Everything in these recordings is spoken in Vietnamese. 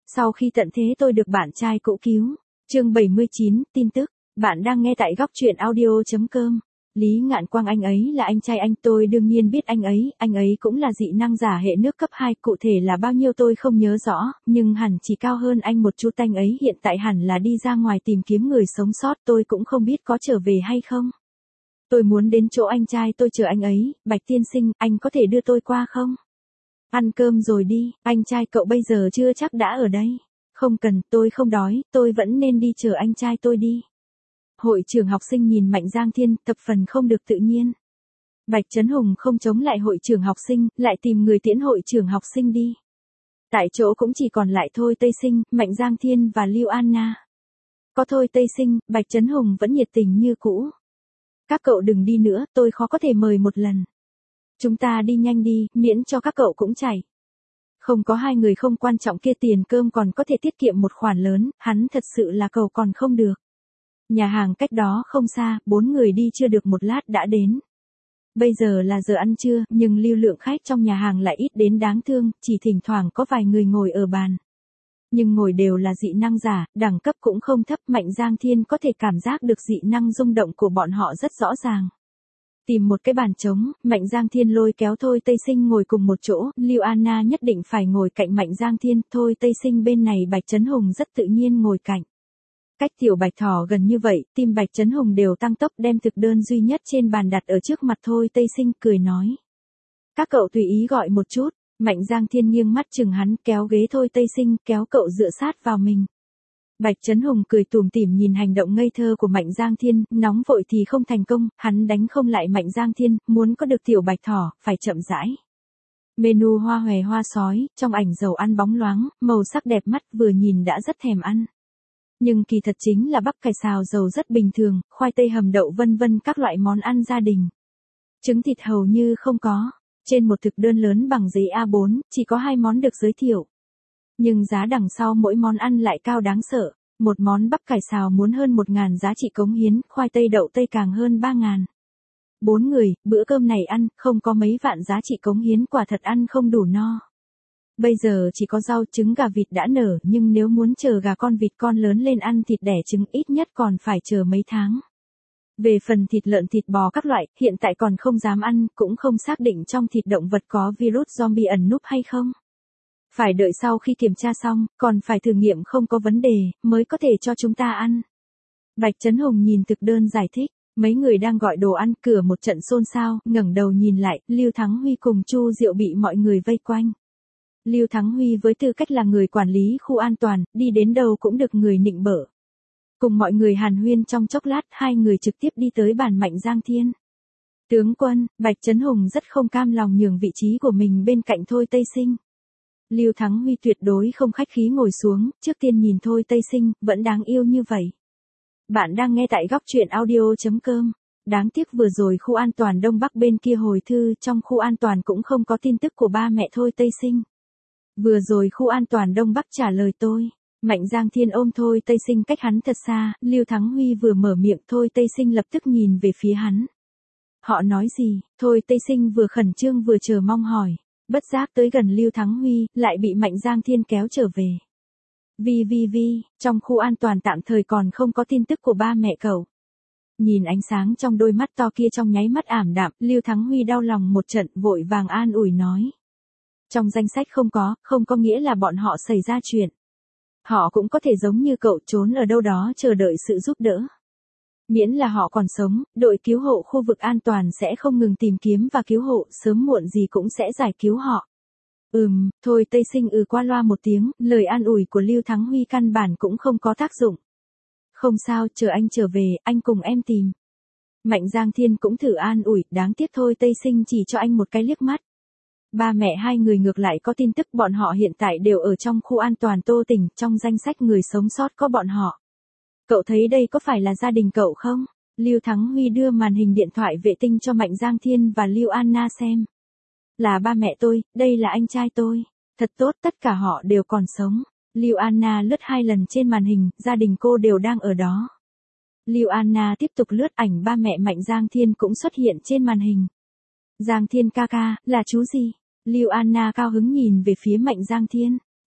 Sau khi tận thế tôi được bạn trai cũ cứu. Chương 79, tin tức. Bạn đang nghe tại góc truyện audio.com. Lý Ngạn Quang, anh ấy là anh trai anh, tôi đương nhiên biết anh ấy cũng là dị năng giả hệ nước cấp 2, cụ thể là bao nhiêu tôi không nhớ rõ, nhưng hẳn chỉ cao hơn anh một chút. Anh ấy hiện tại hẳn là đi ra ngoài tìm kiếm người sống sót, tôi cũng không biết có trở về hay không. Tôi muốn đến chỗ anh trai tôi chờ anh ấy. Bạch tiên sinh, anh có thể đưa tôi qua không? Ăn cơm rồi đi, anh trai cậu bây giờ chưa chắc đã ở đây. Không cần, tôi không đói, tôi vẫn nên đi chờ anh trai tôi đi. Hội trưởng học sinh nhìn Mạnh Giang Thiên, thập phần không được tự nhiên. Bạch Trấn Hùng không chống lại hội trưởng học sinh, lại tìm người tiễn hội trưởng học sinh đi. Tại chỗ cũng chỉ còn lại Thôi Tây Sinh, Mạnh Giang Thiên và Lưu Anna. Có Thôi Tây Sinh, Bạch Trấn Hùng vẫn nhiệt tình như cũ. Các cậu đừng đi nữa, tôi khó có thể mời một lần. Chúng ta đi nhanh đi, miễn cho các cậu cũng chảy. Không có hai người không quan trọng kia, tiền cơm còn có thể tiết kiệm một khoản lớn, hắn thật sự là cầu còn không được. Nhà hàng cách đó không xa, 4 người đi chưa được một lát đã đến. Bây giờ là giờ ăn trưa, nhưng lưu lượng khách trong nhà hàng lại ít đến đáng thương, chỉ thỉnh thoảng có vài người ngồi ở bàn. Nhưng ngồi đều là dị năng giả, đẳng cấp cũng không thấp. Mạnh Giang Thiên có thể cảm giác được dị năng rung động của bọn họ rất rõ ràng. Tìm một cái bàn trống, Mạnh Giang Thiên lôi kéo Thôi Tây Sinh ngồi cùng một chỗ, Lưu Anna nhất định phải ngồi cạnh Mạnh Giang Thiên, Thôi Tây Sinh bên này Bạch Trấn Hùng rất tự nhiên ngồi cạnh. Cách tiểu Bạch Thỏ gần như vậy, tim Bạch Trấn Hùng đều tăng tốc, đem thực đơn duy nhất trên bàn đặt ở trước mặt Thôi Tây Sinh, cười nói. Các cậu tùy ý gọi một chút. Mạnh Giang Thiên nghiêng mắt chừng hắn, kéo ghế Thôi Tây Sinh, kéo cậu dựa sát vào mình. Bạch Trấn Hùng cười tủm tỉm nhìn hành động ngây thơ của Mạnh Giang Thiên, nóng vội thì không thành công, hắn đánh không lại Mạnh Giang Thiên, muốn có được tiểu Bạch Thỏ, phải chậm rãi. Menu hoa hòe hoa sói, trong ảnh dầu ăn bóng loáng, màu sắc đẹp mắt, vừa nhìn đã rất thèm ăn. Nhưng kỳ thật chính là bắp cải xào dầu rất bình thường, khoai tây hầm đậu vân vân các loại món ăn gia đình. Trứng thịt hầu như không có. Trên một thực đơn lớn bằng giấy A4, chỉ có 2 món được giới thiệu. Nhưng giá đằng sau mỗi món ăn lại cao đáng sợ. Một món bắp cải xào muốn hơn 1.000 giá trị cống hiến, khoai tây đậu tây càng hơn 3.000. 4 người, bữa cơm này ăn, không có mấy vạn giá trị cống hiến, quả thật ăn không đủ no. Bây giờ chỉ có rau, trứng, gà, vịt đã nở, nhưng nếu muốn chờ gà con vịt con lớn lên ăn thịt đẻ trứng ít nhất còn phải chờ mấy tháng. Về phần thịt lợn thịt bò các loại, hiện tại còn không dám ăn, cũng không xác định trong thịt động vật có virus zombie ẩn núp hay không. Phải đợi sau khi kiểm tra xong, còn phải thử nghiệm không có vấn đề, mới có thể cho chúng ta ăn. Bạch Trấn Hùng nhìn thực đơn giải thích, mấy người đang gọi đồ ăn, cửa một trận xôn xao, ngẩng đầu nhìn lại, Lưu Thắng Huy cùng Chu Diệu bị mọi người vây quanh. Lưu Thắng Huy với tư cách là người quản lý khu an toàn, đi đến đâu cũng được người nịnh bợ. Cùng mọi người hàn huyên trong chốc lát, hai người trực tiếp đi tới bàn Mạnh Giang Thiên. Tướng quân, Bạch Trấn Hùng rất không cam lòng nhường vị trí của mình bên cạnh Thôi Tây Sinh. Lưu Thắng Huy tuyệt đối không khách khí ngồi xuống, trước tiên nhìn Thôi Tây Sinh, vẫn đáng yêu như vậy. Bạn đang nghe tại góc truyện audio.com. Đáng tiếc vừa rồi khu an toàn Đông Bắc bên kia hồi thư, trong khu an toàn cũng không có tin tức của ba mẹ Thôi Tây Sinh. Vừa rồi khu an toàn Đông Bắc trả lời tôi. Mạnh Giang Thiên ôm Thôi Tây Sinh cách hắn thật xa, Lưu Thắng Huy vừa mở miệng, Thôi Tây Sinh lập tức nhìn về phía hắn. Họ nói gì? Thôi Tây Sinh vừa khẩn trương vừa chờ mong hỏi. Bất giác tới gần Lưu Thắng Huy, lại bị Mạnh Giang Thiên kéo trở về. Trong khu an toàn tạm thời còn không có tin tức của ba mẹ cậu. Nhìn ánh sáng trong đôi mắt to kia trong nháy mắt ảm đạm, Lưu Thắng Huy đau lòng một trận, vội vàng an ủi nói. Trong danh sách không có nghĩa là bọn họ xảy ra chuyện. Họ cũng có thể giống như cậu trốn ở đâu đó chờ đợi sự giúp đỡ. Miễn là họ còn sống, đội cứu hộ khu vực an toàn sẽ không ngừng tìm kiếm và cứu hộ, sớm muộn gì cũng sẽ giải cứu họ. Thôi Tây Sinh qua loa một tiếng, lời an ủi của Lưu Thắng Huy căn bản cũng không có tác dụng. Không sao, chờ anh trở về, anh cùng em tìm. Mạnh Giang Thiên cũng thử an ủi, đáng tiếc Thôi Tây Sinh chỉ cho anh một cái liếc mắt. Ba mẹ hai người ngược lại có tin tức, bọn họ hiện tại đều ở trong khu an toàn Tô Tỉnh, trong danh sách người sống sót có bọn họ. Cậu thấy đây có phải là gia đình cậu không? Lưu Thắng Huy đưa màn hình điện thoại vệ tinh cho Mạnh Giang Thiên và Lưu Anna xem. Là ba mẹ tôi, đây là anh trai tôi. Thật tốt, tất cả họ đều còn sống. Lưu Anna lướt 2 lần trên màn hình, gia đình cô đều đang ở đó. Lưu Anna tiếp tục lướt, ảnh ba mẹ Mạnh Giang Thiên cũng xuất hiện trên màn hình. Giang Thiên ca ca, là chú gì? Lưu Anna cao hứng nhìn về phía Mạnh Giang Thiên.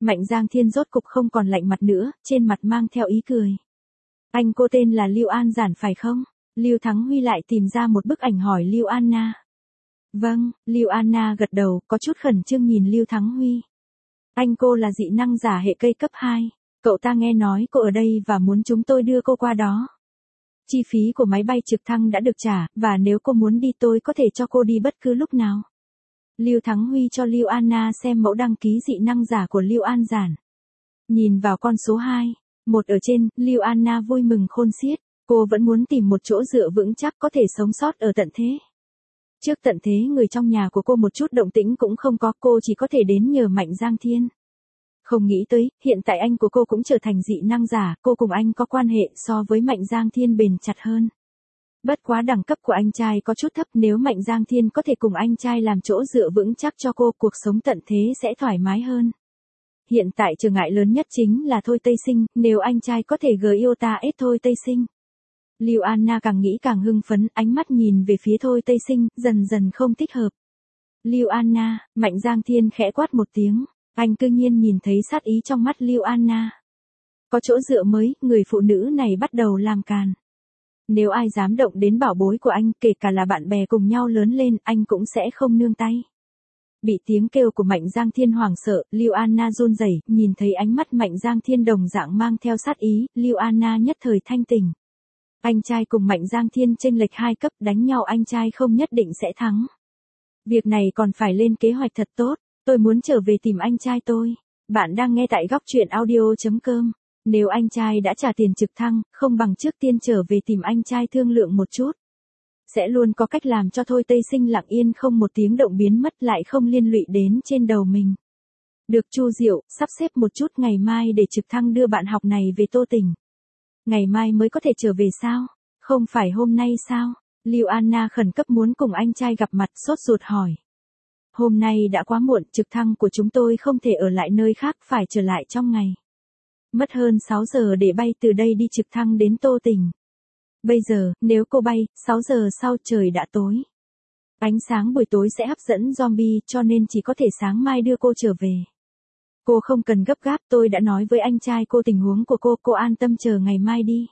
Mạnh Giang Thiên rốt cục không còn lạnh mặt nữa, trên mặt mang theo ý cười. Anh cô tên là Lưu An Giản phải không? Lưu Thắng Huy lại tìm ra một bức ảnh hỏi Lưu Anna. Vâng, Lưu Anna gật đầu, có chút khẩn trương nhìn Lưu Thắng Huy. Anh cô là dị năng giả hệ cây cấp 2. Cậu ta nghe nói cô ở đây và muốn chúng tôi đưa cô qua đó. Chi phí của máy bay trực thăng đã được trả, và nếu cô muốn đi tôi có thể cho cô đi bất cứ lúc nào. Lưu Thắng Huy cho Lưu Anna xem mẫu đăng ký dị năng giả của Lưu An Giản. Nhìn vào con số 2, một ở trên, Lưu Anna vui mừng khôn xiết, cô vẫn muốn tìm một chỗ dựa vững chắc có thể sống sót ở tận thế. Trước tận thế người trong nhà của cô một chút động tĩnh cũng không có, cô chỉ có thể đến nhờ Mạnh Giang Thiên. Không nghĩ tới, hiện tại anh của cô cũng trở thành dị năng giả, cô cùng anh có quan hệ so với Mạnh Giang Thiên bền chặt hơn. Bất quá đẳng cấp của anh trai có chút thấp, nếu Mạnh Giang Thiên có thể cùng anh trai làm chỗ dựa vững chắc cho cô, cuộc sống tận thế sẽ thoải mái hơn. Hiện tại trở ngại lớn nhất chính là Thôi Tây Sinh, nếu anh trai có thể yêu ta ít Thôi Tây Sinh. Lưu Anna càng nghĩ càng hưng phấn, ánh mắt nhìn về phía Thôi Tây Sinh, dần dần không thích hợp. Lưu Anna, Mạnh Giang Thiên khẽ quát một tiếng, anh cư nhiên nhìn thấy sát ý trong mắt Lưu Anna. Có chỗ dựa mới, người phụ nữ này bắt đầu làm càn. Nếu ai dám động đến bảo bối của anh, kể cả là bạn bè cùng nhau lớn lên, anh cũng sẽ không nương tay. Bị tiếng kêu của Mạnh Giang Thiên hoảng sợ, Lưu Anna run rẩy, nhìn thấy ánh mắt Mạnh Giang Thiên đồng dạng mang theo sát ý, Lưu Anna nhất thời thanh tỉnh. Anh trai cùng Mạnh Giang Thiên chênh lệch 2 cấp, đánh nhau anh trai không nhất định sẽ thắng. Việc này còn phải lên kế hoạch thật tốt, tôi muốn trở về tìm anh trai tôi. Bạn đang nghe tại góc truyện audio.com. Nếu anh trai đã trả tiền trực thăng, không bằng trước tiên trở về tìm anh trai thương lượng một chút. Sẽ luôn có cách làm cho Thôi Tây Sinh lặng yên không một tiếng động biến mất, lại không liên lụy đến trên đầu mình. Được Chu Diệu, sắp xếp một chút ngày mai để trực thăng đưa bạn học này về Tô Tỉnh. Ngày mai mới có thể trở về sao? Không phải hôm nay sao? Lưu Anna khẩn cấp muốn cùng anh trai gặp mặt, sốt ruột hỏi. Hôm nay đã quá muộn, trực thăng của chúng tôi không thể ở lại nơi khác, phải trở lại trong ngày. Mất hơn 6 giờ để bay từ đây đi trực thăng đến Tô Tỉnh. Bây giờ, nếu cô bay, 6 giờ sau trời đã tối. Ánh sáng buổi tối sẽ hấp dẫn zombie, cho nên chỉ có thể sáng mai đưa cô trở về. Cô không cần gấp gáp, tôi đã nói với anh trai cô tình huống của cô an tâm chờ ngày mai đi.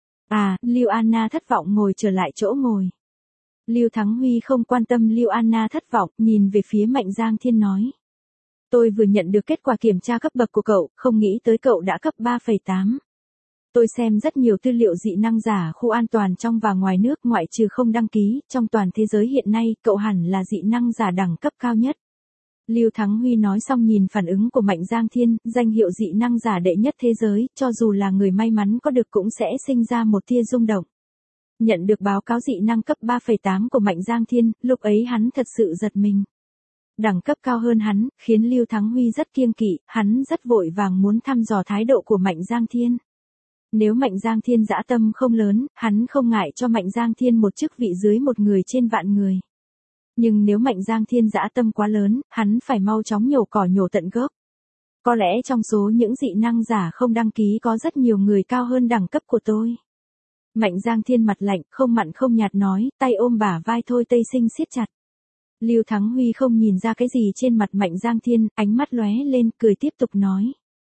À, Lưu Anna thất vọng ngồi trở lại chỗ ngồi. Lưu Thắng Huy không quan tâm Lưu Anna thất vọng, nhìn về phía Mạnh Giang Thiên nói. Tôi vừa nhận được kết quả kiểm tra cấp bậc của cậu, không nghĩ tới cậu đã cấp 3,8. Tôi xem rất nhiều tư liệu dị năng giả khu an toàn trong và ngoài nước, ngoại trừ không đăng ký, trong toàn thế giới hiện nay, cậu hẳn là dị năng giả đẳng cấp cao nhất. Lưu Thắng Huy nói xong nhìn phản ứng của Mạnh Giang Thiên, danh hiệu dị năng giả đệ nhất thế giới, cho dù là người may mắn có được cũng sẽ sinh ra một tia rung động. Nhận được báo cáo dị năng cấp 3,8 của Mạnh Giang Thiên, lúc ấy hắn thật sự giật mình. Đẳng cấp cao hơn hắn, khiến Lưu Thắng Huy rất kiêng kỵ, hắn rất vội vàng muốn thăm dò thái độ của Mạnh Giang Thiên. Nếu Mạnh Giang Thiên dã tâm không lớn, hắn không ngại cho Mạnh Giang Thiên một chức vị dưới một người trên vạn người. Nhưng nếu Mạnh Giang Thiên dã tâm quá lớn, hắn phải mau chóng nhổ cỏ nhổ tận gốc. Có lẽ trong số những dị năng giả không đăng ký có rất nhiều người cao hơn đẳng cấp của tôi. Mạnh Giang Thiên mặt lạnh, không mặn không nhạt nói, tay ôm bả vai Thôi Tây Sinh siết chặt. Lưu Thắng Huy không nhìn ra cái gì trên mặt Mạnh Giang Thiên, ánh mắt lóe lên, cười tiếp tục nói.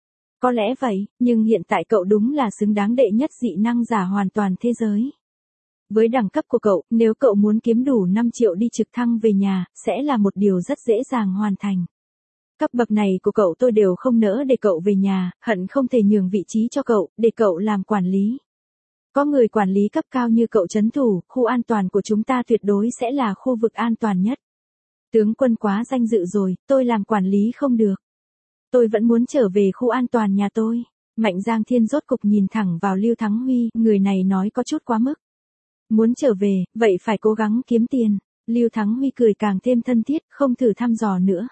Có lẽ vậy, nhưng hiện tại cậu đúng là xứng đáng đệ nhất dị năng giả hoàn toàn thế giới. Với đẳng cấp của cậu, nếu cậu muốn kiếm đủ 5 triệu đi trực thăng về nhà, sẽ là một điều rất dễ dàng hoàn thành. Cấp bậc này của cậu tôi đều không nỡ để cậu về nhà, hận không thể nhường vị trí cho cậu, để cậu làm quản lý. Có người quản lý cấp cao như cậu trấn thủ, khu an toàn của chúng ta tuyệt đối sẽ là khu vực an toàn nhất. Tướng quân quá danh dự rồi, tôi làm quản lý không được. Tôi vẫn muốn trở về khu an toàn nhà tôi. Mạnh Giang Thiên rốt cục nhìn thẳng vào Lưu Thắng Huy, người này nói có chút quá mức. Muốn trở về, vậy phải cố gắng kiếm tiền. Lưu Thắng Huy cười càng thêm thân thiết, không thử thăm dò nữa.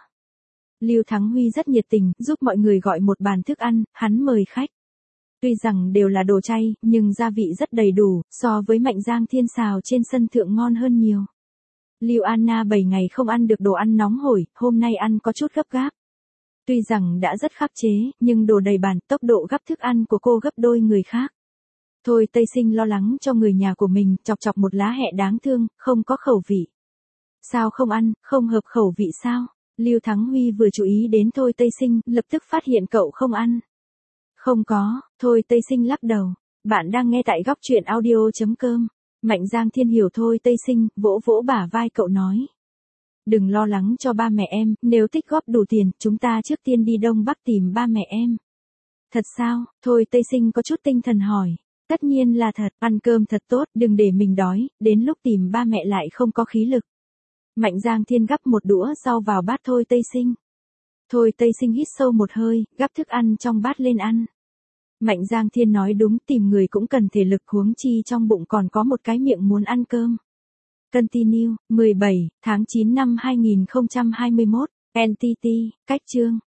Lưu Thắng Huy rất nhiệt tình, giúp mọi người gọi một bàn thức ăn, hắn mời khách. Tuy rằng đều là đồ chay, nhưng gia vị rất đầy đủ, so với Mạnh Giang Thiên xào trên sân thượng ngon hơn nhiều. Lưu Anna 7 ngày không ăn được đồ ăn nóng hổi, hôm nay ăn có chút gấp gáp. Tuy rằng đã rất khắc chế, nhưng đồ đầy bàn, tốc độ gắp thức ăn của cô gấp đôi người khác. Thôi Tây Sinh lo lắng cho người nhà của mình, chọc chọc một lá hẹ đáng thương, không có khẩu vị. Sao không ăn, không hợp khẩu vị sao? Lưu Thắng Huy vừa chú ý đến Thôi Tây Sinh, lập tức phát hiện cậu không ăn. Không có, Thôi Tây Sinh lắc đầu. Bạn đang nghe tại góc truyện audio.com. Mạnh Giang Thiên hiểu Thôi Tây Sinh, vỗ vỗ bả vai cậu nói. Đừng lo lắng cho ba mẹ em, nếu tích góp đủ tiền, chúng ta trước tiên đi Đông Bắc tìm ba mẹ em. Thật sao? Thôi Tây Sinh có chút tinh thần hỏi. Tất nhiên là thật, ăn cơm thật tốt, đừng để mình đói, đến lúc tìm ba mẹ lại không có khí lực. Mạnh Giang Thiên gắp một đũa rau vào bát Thôi Tây Sinh. Thôi Tây Sinh hít sâu một hơi, gắp thức ăn trong bát lên ăn. Mạnh Giang Thiên nói đúng, tìm người cũng cần thể lực, huống chi trong bụng còn có một cái miệng muốn ăn cơm. Continue, 17, tháng 9 năm 2021, NTT, cách chương.